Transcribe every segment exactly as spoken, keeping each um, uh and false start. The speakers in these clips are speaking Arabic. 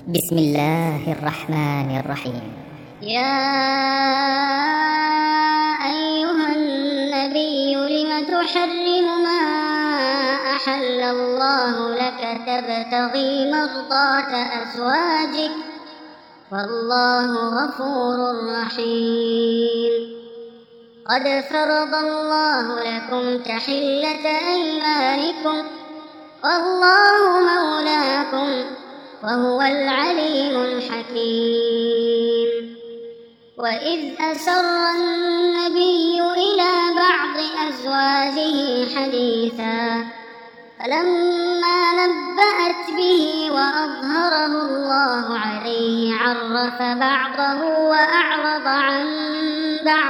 بسم الله الرحمن الرحيم. يا أيها النبي لم تحرم ما أحل الله لك تبتغي مرضات أزواجك والله غفور رحيم. قد فرض الله لكم تحلة أيمانكم والله مولاكم وهو العليم الحكيم. وإذ أسر النبي إلى بعض أزواجه حديثا فلما نبأت به وأظهره الله عليه عرف بعضه وأعرض عن بعض.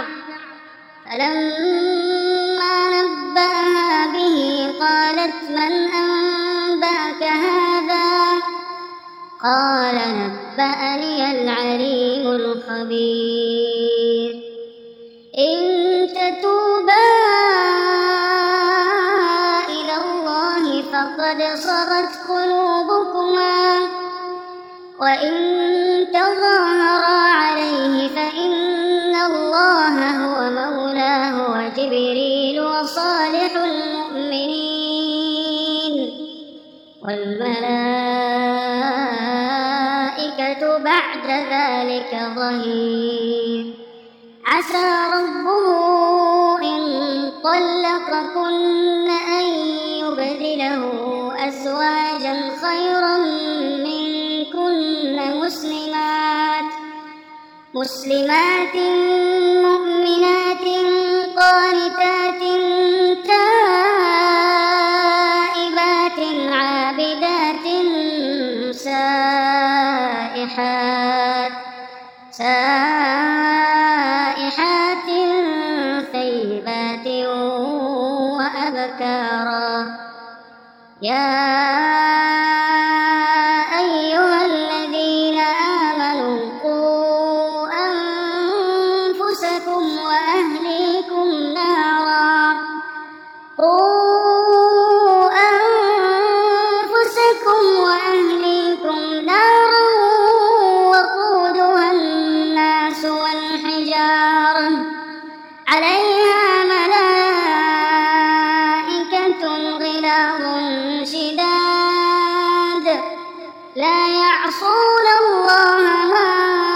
فلما نبأها به قالت من أنبأك هذا؟ قال نبأني العليم الخبير. إن تتوبا إلى الله فقد صغت قلوبكما وإن تظاهرا عليه فإن الله هو مولاه وجبريل وصالح المؤمنين والملائكة بعد ذلك ظهير. عسى ربه إن طلقكن أن يبدله أزواجا خيرا منكن مسلمات مسلمات مؤمنات قانتات تائبات عابدات سائحات سائحات ثيبات وأبكارا. يا أيها الذين آمنوا قوا أنفسكم وأهليكم نارا قوا أنفسكم وأهليكم نارا وقودها الناس والحجارة عليها ملائكة غلاظ شداد لا يعصون الله ما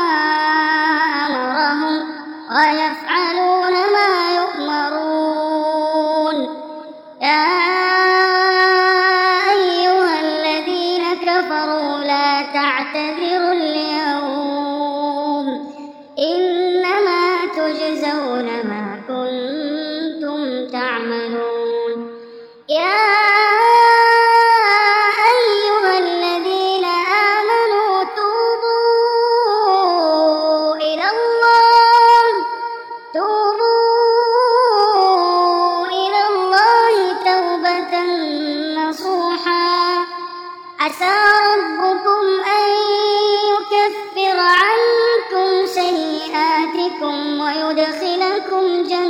أمرهم ويفعلون ما يؤمرون. يا أيها الذين كفروا لا تعتذروا اليوم إنما تجزون ما كنتم تعملون. يا أيها الذين آمنوا توبوا إلى الله توبوا إلى الله توبة نصوحا. عسى ربكم أن يكفر عنكم سيئاتكم ويدخلكم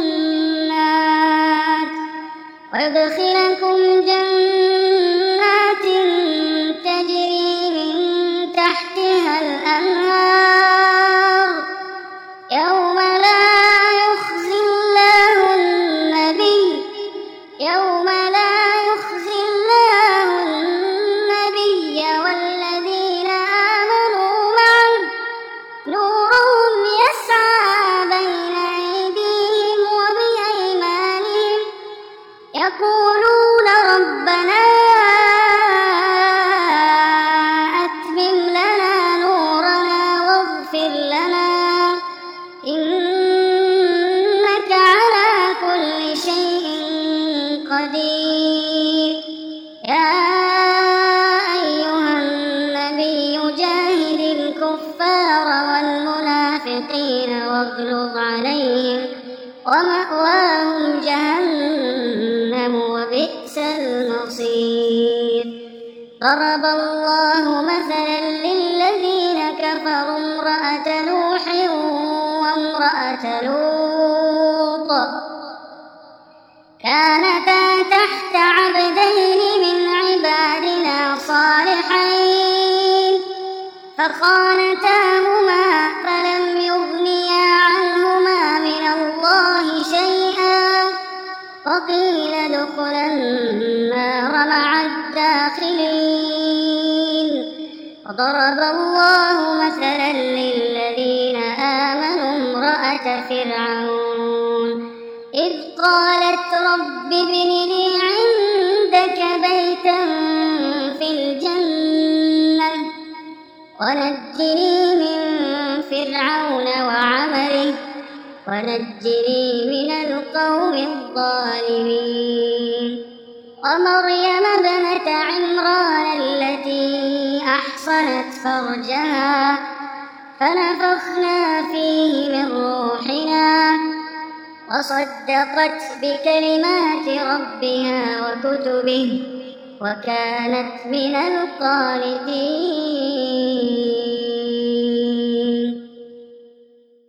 جنات ويدخلكم جنات تجري من تحتها الأنهار يوم لا يخزي الله النبي يوم لا يخزي الله النبي والذين آمنوا معه نورهم يسعى بين أيديهم وبأيمانهم يقولون ربنا أتمم لنا نورنا واغفر لنا إنك على كل شيء قدير. يا أيها النبي جاهد الكفار والمنافقين واغلظ عليهم ومأواهم جهنم وبئس المصير. ضرب الله مثلا للذين كفروا امرأة نوح وامرأة لوط كانتا تحت عبدين من عبادنا صالحين فخانتاهما فلم يغنيا عنهما من الله شيئا وقيل ادخلا النار مع الداخلين. وضرب الله مثلا للذين آمنوا امرأة فرعون إذ قالت رب ابن لي عندك بيتا في الجنة ونجني من فرعون وعمله ونجني من القوم الظالمين. ومريم ابنة عمران التي أحصنت فرجها فنفخنا فيه من روحنا وصدقت بكلمات ربها وكتبه وكانت من القانتين.